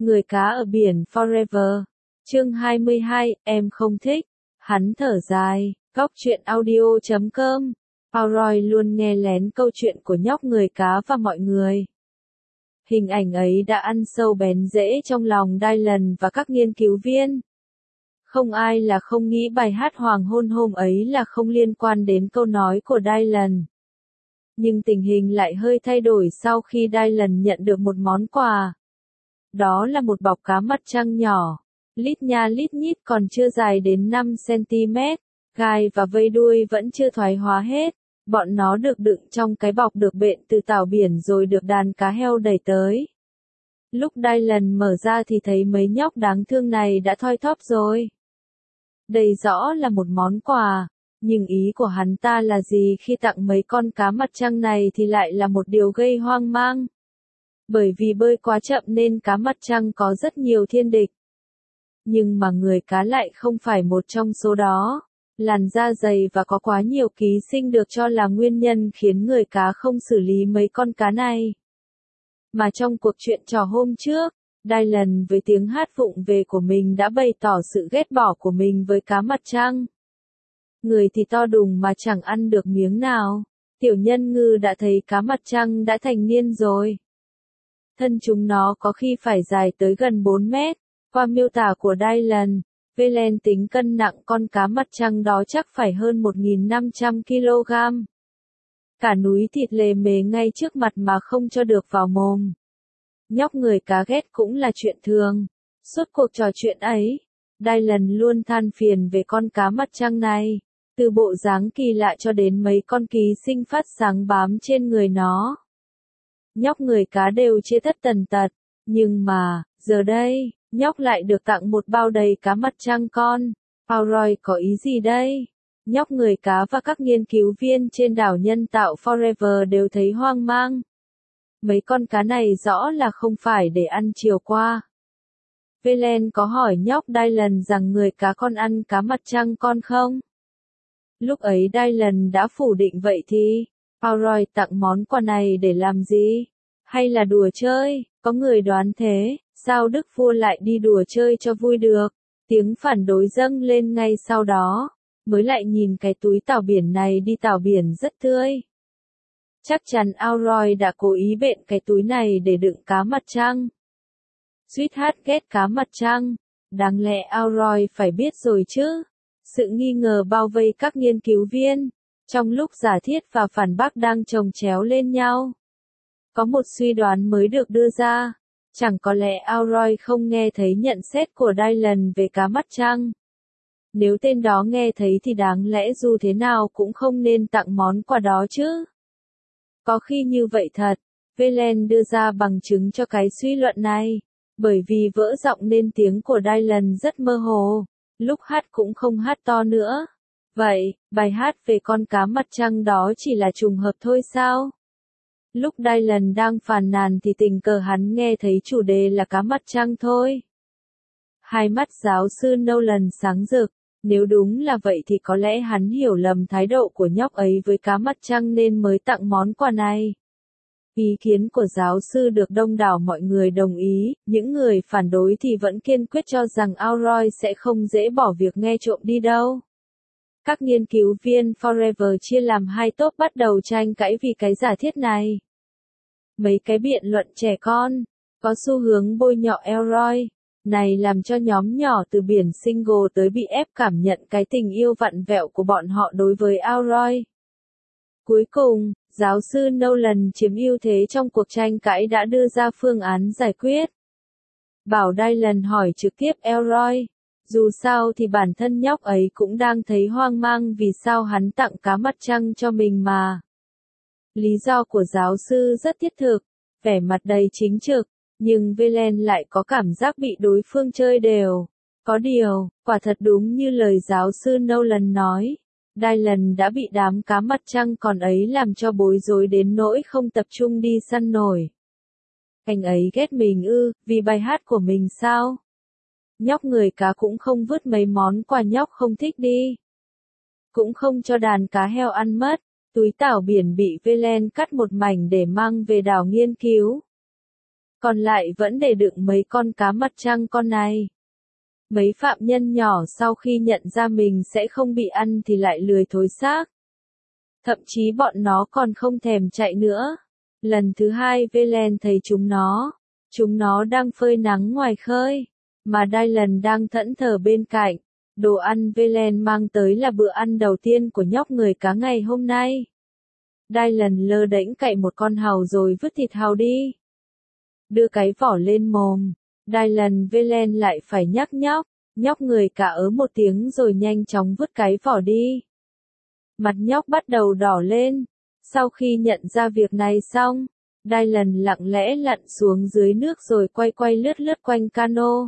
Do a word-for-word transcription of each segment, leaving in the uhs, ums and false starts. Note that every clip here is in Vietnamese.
Người cá ở biển Forever. Chương hai mươi hai, em không thích. Hắn thở dài. Góc truyện audio chấm com. Auroy luôn nghe lén câu chuyện của nhóc người cá và mọi người. Hình ảnh ấy đã ăn sâu bén rễ trong lòng Dylan và các nghiên cứu viên. Không ai là không nghĩ bài hát hoàng hôn hôm ấy là không liên quan đến câu nói của Dylan. Nhưng tình hình lại hơi thay đổi sau khi Dylan nhận được một món quà. Đó là một bọc cá mặt trăng nhỏ, lít nha lít nhít còn chưa dài đến năm xăng-ti-mét, gai và vây đuôi vẫn chưa thoái hóa hết. Bọn nó được đựng trong cái bọc được bện từ tảo biển rồi được đàn cá heo đẩy tới. Lúc Dylan mở ra thì thấy mấy nhóc đáng thương này đã thoi thóp rồi. Đây rõ là một món quà, nhưng ý của hắn ta là gì khi tặng mấy con cá mặt trăng này thì lại là một điều gây hoang mang. Bởi vì bơi quá chậm nên cá mặt trăng có rất nhiều thiên địch. Nhưng mà người cá lại không phải một trong số đó. Làn da dày và có quá nhiều ký sinh được cho là nguyên nhân khiến người cá không xử lý mấy con cá này. Mà trong cuộc chuyện trò hôm trước, Dylan với tiếng hát vụng về của mình đã bày tỏ sự ghét bỏ của mình với cá mặt trăng. Người thì to đùng mà chẳng ăn được miếng nào. Tiểu nhân ngư đã thấy cá mặt trăng đã thành niên rồi. Thân chúng nó có khi phải dài tới gần bốn mét. Qua miêu tả của Dylan, Velen tính cân nặng con cá mặt trăng đó chắc phải hơn một nghìn năm trăm ki lô gam. Cả núi thịt lề mề ngay trước mặt mà không cho được vào mồm. Nhóc người cá ghét cũng là chuyện thường. Suốt cuộc trò chuyện ấy, Dylan luôn than phiền về con cá mặt trăng này. Từ bộ dáng kỳ lạ cho đến mấy con ký sinh phát sáng bám trên người nó. Nhóc người cá đều chê tất tần tật. Nhưng mà, giờ đây, nhóc lại được tặng một bao đầy cá mặt trăng con. Auroy có ý gì đây? Nhóc người cá và các nghiên cứu viên trên đảo nhân tạo Forever đều thấy hoang mang. Mấy con cá này rõ là không phải để ăn chiều qua. Velen có hỏi nhóc Dylan rằng người cá con ăn cá mặt trăng con không? Lúc ấy Dylan đã phủ định vậy thì, Auroy tặng món quà này để làm gì? Hay là đùa chơi? Có người đoán thế, sao Đức Vua lại đi đùa chơi cho vui được? Tiếng phản đối dâng lên ngay sau đó, mới lại nhìn cái túi tảo biển này đi tảo biển rất tươi. Chắc chắn Auroy đã cố ý bện cái túi này để đựng cá mặt trăng. Sweetheart ghét cá mặt trăng, đáng lẽ Auroy phải biết rồi chứ. Sự nghi ngờ bao vây các nghiên cứu viên, trong lúc giả thiết và phản bác đang chồng chéo lên nhau. Có một suy đoán mới được đưa ra, chẳng có lẽ Auroy không nghe thấy nhận xét của Dylan về cá mặt trăng. Nếu tên đó nghe thấy thì đáng lẽ dù thế nào cũng không nên tặng món quà đó chứ. Có khi như vậy thật, Velen đưa ra bằng chứng cho cái suy luận này, bởi vì vỡ giọng nên tiếng của Dylan rất mơ hồ, lúc hát cũng không hát to nữa. Vậy, bài hát về con cá mặt trăng đó chỉ là trùng hợp thôi sao? Lúc Dylan đang phàn nàn thì tình cờ hắn nghe thấy chủ đề là cá mặt trăng thôi. Hai mắt giáo sư Nolan sáng rực, nếu đúng là vậy thì có lẽ hắn hiểu lầm thái độ của nhóc ấy với cá mặt trăng nên mới tặng món quà này. Ý kiến của giáo sư được đông đảo mọi người đồng ý, những người phản đối thì vẫn kiên quyết cho rằng Auroy sẽ không dễ bỏ việc nghe trộm đi đâu. Các nghiên cứu viên Forever chia làm hai tốp bắt đầu tranh cãi vì cái giả thiết này. Mấy cái biện luận trẻ con, có xu hướng bôi nhọ Auroy, này làm cho nhóm nhỏ từ biển single tới bị ép cảm nhận cái tình yêu vặn vẹo của bọn họ đối với Auroy. Cuối cùng, giáo sư Nolan chiếm ưu thế trong cuộc tranh cãi đã đưa ra phương án giải quyết. Bảo Dylan hỏi trực tiếp Auroy. Dù sao thì bản thân nhóc ấy cũng đang thấy hoang mang vì sao hắn tặng cá mặt trăng cho mình mà. Lý do của giáo sư rất thiết thực, vẻ mặt đầy chính trực, nhưng Velen lại có cảm giác bị đối phương chơi đều. Có điều, quả thật đúng như lời giáo sư Nolan nói, Dylan đã bị đám cá mặt trăng còn ấy làm cho bối rối đến nỗi không tập trung đi săn nổi. Anh ấy ghét mình ư, vì bài hát của mình sao? Nhóc người cá cũng không vứt mấy món quà nhóc không thích đi. Cũng không cho đàn cá heo ăn mất, túi tảo biển bị Velen cắt một mảnh để mang về đảo nghiên cứu. còn lại vẫn để đựng mấy con cá mặt trăng con này. Mấy phạm nhân nhỏ sau khi nhận ra mình sẽ không bị ăn thì lại lười thối xác. Thậm chí bọn nó còn không thèm chạy nữa. Lần thứ hai Velen thấy chúng nó. Chúng nó đang phơi nắng ngoài khơi. Mà Dylan đang thẫn thờ bên cạnh. Đồ ăn Velen mang tới là bữa ăn đầu tiên của nhóc người cá ngày hôm nay. Dylan lơ đễnh cạy một con hàu rồi vứt thịt hàu đi. Đưa cái vỏ lên mồm. Dylan Velen lại phải nhắc nhóc. Nhóc người cá ớ một tiếng rồi nhanh chóng vứt cái vỏ đi. Mặt nhóc bắt đầu đỏ lên. Sau khi nhận ra việc này xong, Dylan lặng lẽ lặn xuống dưới nước rồi quay quay lướt lướt quanh cano.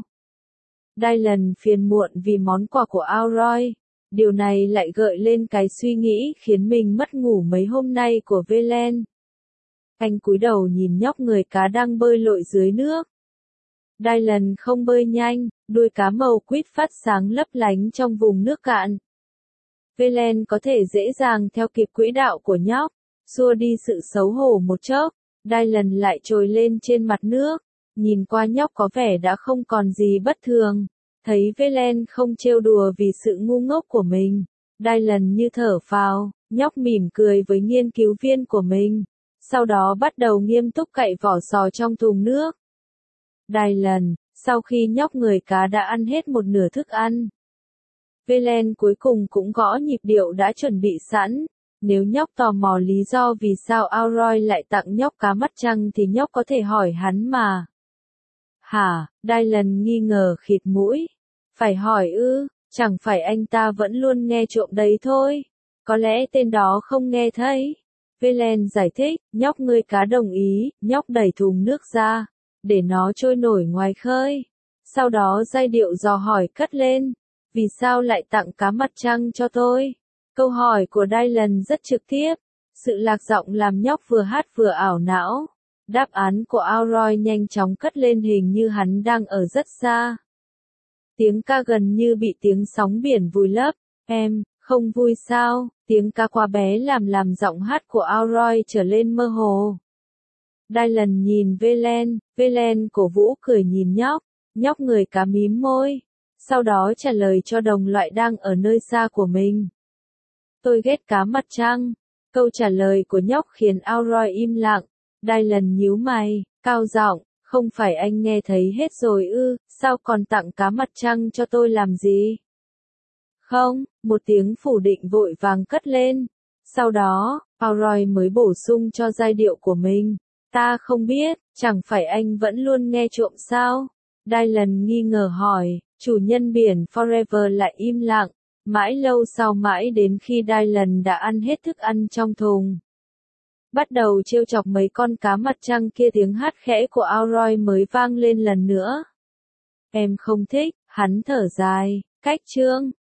Dylan phiền muộn vì món quà của Auroy. Điều này lại gợi lên cái suy nghĩ khiến mình mất ngủ mấy hôm nay của Velen. Anh cúi đầu nhìn nhóc người cá đang bơi lội dưới nước. Dylan không bơi nhanh, đuôi cá màu quýt phát sáng lấp lánh trong vùng nước cạn. Velen có thể dễ dàng theo kịp quỹ đạo của nhóc, xua đi sự xấu hổ một chốc. Dylan lại trồi lên trên mặt nước, nhìn qua nhóc có vẻ đã không còn gì bất thường. Thấy Velen không trêu đùa vì sự ngu ngốc của mình, Dylan như thở phào, nhóc mỉm cười với nghiên cứu viên của mình. Sau đó bắt đầu nghiêm túc cạy vỏ sò trong thùng nước. Dylan, sau khi nhóc người cá đã ăn hết một nửa thức ăn, Velen cuối cùng cũng gõ nhịp điệu đã chuẩn bị sẵn. Nếu nhóc tò mò lý do vì sao Auroy lại tặng nhóc cá mắt trăng thì nhóc có thể hỏi hắn mà. Hả? Dylan nghi ngờ khịt mũi. Phải hỏi ư, chẳng phải anh ta vẫn luôn nghe trộm đấy thôi. Có lẽ tên đó không nghe thấy. Velen giải thích, nhóc người cá đồng ý, nhóc đẩy thùng nước ra, để nó trôi nổi ngoài khơi. Sau đó giai điệu dò hỏi cất lên, vì sao lại tặng cá mặt trăng cho tôi? Câu hỏi của Dylan rất trực tiếp, sự lạc giọng làm nhóc vừa hát vừa ảo não. Đáp án của Auroy nhanh chóng cất lên hình như hắn đang ở rất xa. Tiếng ca gần như bị tiếng sóng biển vùi lấp. Em, không vui sao? Tiếng ca quá bé làm làm giọng hát của Auroy trở lên mơ hồ. Dylan nhìn Velen, Velen cổ vũ cười nhìn nhóc, nhóc người cá mím môi. Sau đó trả lời cho đồng loại đang ở nơi xa của mình. Tôi ghét cá mặt trăng. Câu trả lời của nhóc khiến Auroy im lặng. Dylan nhíu mày, cao giọng, không phải anh nghe thấy hết rồi ư, sao còn tặng cá mặt trăng cho tôi làm gì? Không, một tiếng phủ định vội vàng cất lên. Sau đó, Auroy mới bổ sung cho giai điệu của mình. Ta không biết, chẳng phải anh vẫn luôn nghe trộm sao? Dylan nghi ngờ hỏi, chủ nhân biển Forever lại im lặng. Mãi lâu sau mãi đến khi Dylan đã ăn hết thức ăn trong thùng. Bắt đầu trêu chọc mấy con cá mặt trăng kia, tiếng hát khẽ của Auroy mới vang lên lần nữa. Em không thích, hắn thở dài, cách chương.